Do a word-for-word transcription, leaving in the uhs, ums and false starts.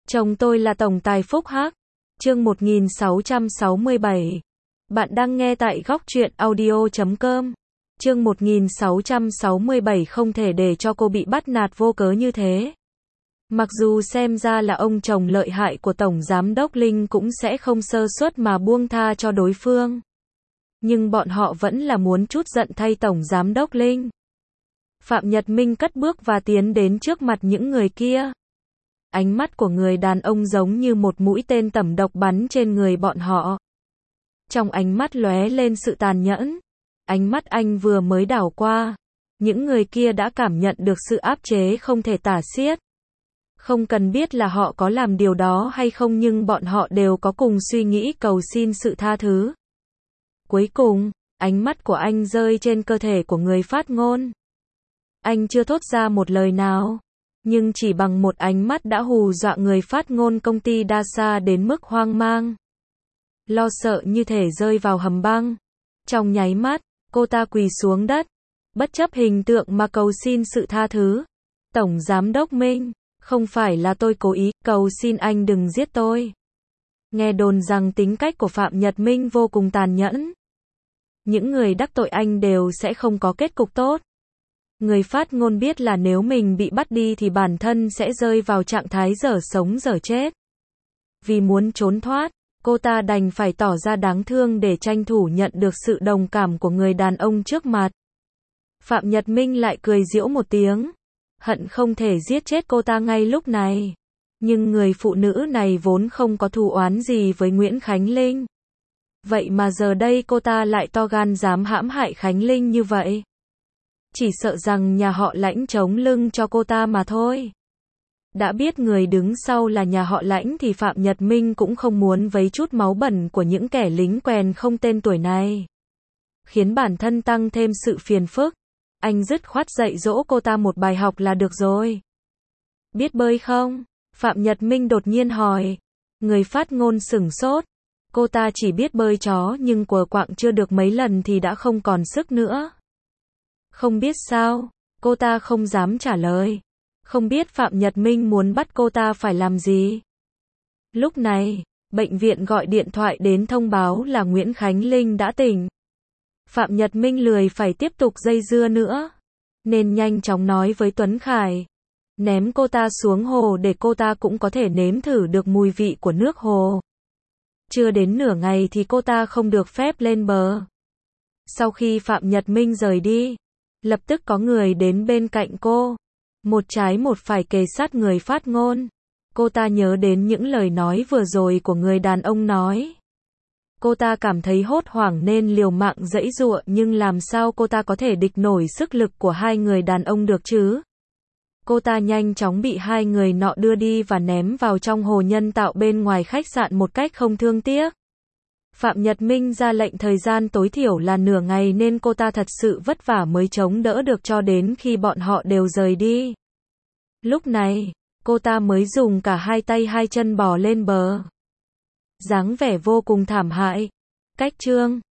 Chồng tôi là tổng tài Phúc Hắc. Chương một nghìn sáu trăm sáu mươi bảy. Bạn đang nghe tại góc truyện audio chấm com. Chương một nghìn sáu trăm sáu mươi bảy. Không thể để cho cô bị bắt nạt vô cớ như thế. Mặc dù xem ra là ông chồng lợi hại của Tổng Giám đốc Linh cũng sẽ không sơ suất mà buông tha cho đối phương. Nhưng bọn họ vẫn là muốn trút giận thay Tổng Giám đốc Linh. Phạm Nhật Minh cất bước và tiến đến trước mặt những người kia. Ánh mắt của người đàn ông giống như một mũi tên tẩm độc bắn trên người bọn họ. Trong ánh mắt lóe lên sự tàn nhẫn. Ánh mắt anh vừa mới đảo qua, những người kia đã cảm nhận được sự áp chế không thể tả xiết. Không cần biết là họ có làm điều đó hay không, nhưng bọn họ đều có cùng suy nghĩ cầu xin sự tha thứ. Cuối cùng, ánh mắt của anh rơi trên cơ thể của người phát ngôn. Anh chưa thốt ra một lời nào, nhưng chỉ bằng một ánh mắt đã hù dọa người phát ngôn công ty đa sa đến mức hoang mang. Lo sợ như thể rơi vào hầm băng. Trong nháy mắt, cô ta quỳ xuống đất, bất chấp hình tượng mà cầu xin sự tha thứ. Tổng Giám đốc Minh, không phải là tôi cố ý, cầu xin anh đừng giết tôi. Nghe đồn rằng tính cách của Phạm Nhật Minh vô cùng tàn nhẫn. Những người đắc tội anh đều sẽ không có kết cục tốt. Người phát ngôn biết là nếu mình bị bắt đi thì bản thân sẽ rơi vào trạng thái dở sống dở chết. Vì muốn trốn thoát, cô ta đành phải tỏ ra đáng thương để tranh thủ nhận được sự đồng cảm của người đàn ông trước mặt. Phạm Nhật Minh lại cười giễu một tiếng, hận không thể giết chết cô ta ngay lúc này. Nhưng người phụ nữ này vốn không có thù oán gì với Nguyễn Khánh Linh. Vậy mà giờ đây cô ta lại to gan dám hãm hại Khánh Linh như vậy. Chỉ sợ rằng nhà họ Lãnh chống lưng cho cô ta mà thôi. Đã biết người đứng sau là nhà họ Lãnh thì Phạm Nhật Minh cũng không muốn vấy chút máu bẩn của những kẻ lính quèn không tên tuổi này, khiến bản thân tăng thêm sự phiền phức. Anh dứt khoát dạy dỗ cô ta một bài học là được rồi. Biết bơi không? Phạm Nhật Minh đột nhiên hỏi. Người phát ngôn sửng sốt. Cô ta chỉ biết bơi chó nhưng quờ quạng chưa được mấy lần thì đã không còn sức nữa. Không biết sao, cô ta không dám trả lời. Không biết Phạm Nhật Minh muốn bắt cô ta phải làm gì. Lúc này, bệnh viện gọi điện thoại đến thông báo là Nguyễn Khánh Linh đã tỉnh. Phạm Nhật Minh lười phải tiếp tục dây dưa nữa, nên nhanh chóng nói với Tuấn Khải, ném cô ta xuống hồ để cô ta cũng có thể nếm thử được mùi vị của nước hồ. Chưa đến nửa ngày thì cô ta không được phép lên bờ. Sau khi Phạm Nhật Minh rời đi, lập tức có người đến bên cạnh cô, một trái một phải kề sát người phát ngôn. Cô ta nhớ đến những lời nói vừa rồi của người đàn ông nói. Cô ta cảm thấy hốt hoảng nên liều mạng giãy giụa, nhưng làm sao cô ta có thể địch nổi sức lực của hai người đàn ông được chứ? Cô ta nhanh chóng bị hai người nọ đưa đi và ném vào trong hồ nhân tạo bên ngoài khách sạn một cách không thương tiếc. Phạm Nhật Minh ra lệnh thời gian tối thiểu là nửa ngày nên cô ta thật sự vất vả mới chống đỡ được cho đến khi bọn họ đều rời đi. Lúc này, cô ta mới dùng cả hai tay hai chân bò lên bờ. Dáng vẻ vô cùng thảm hại. Cách chương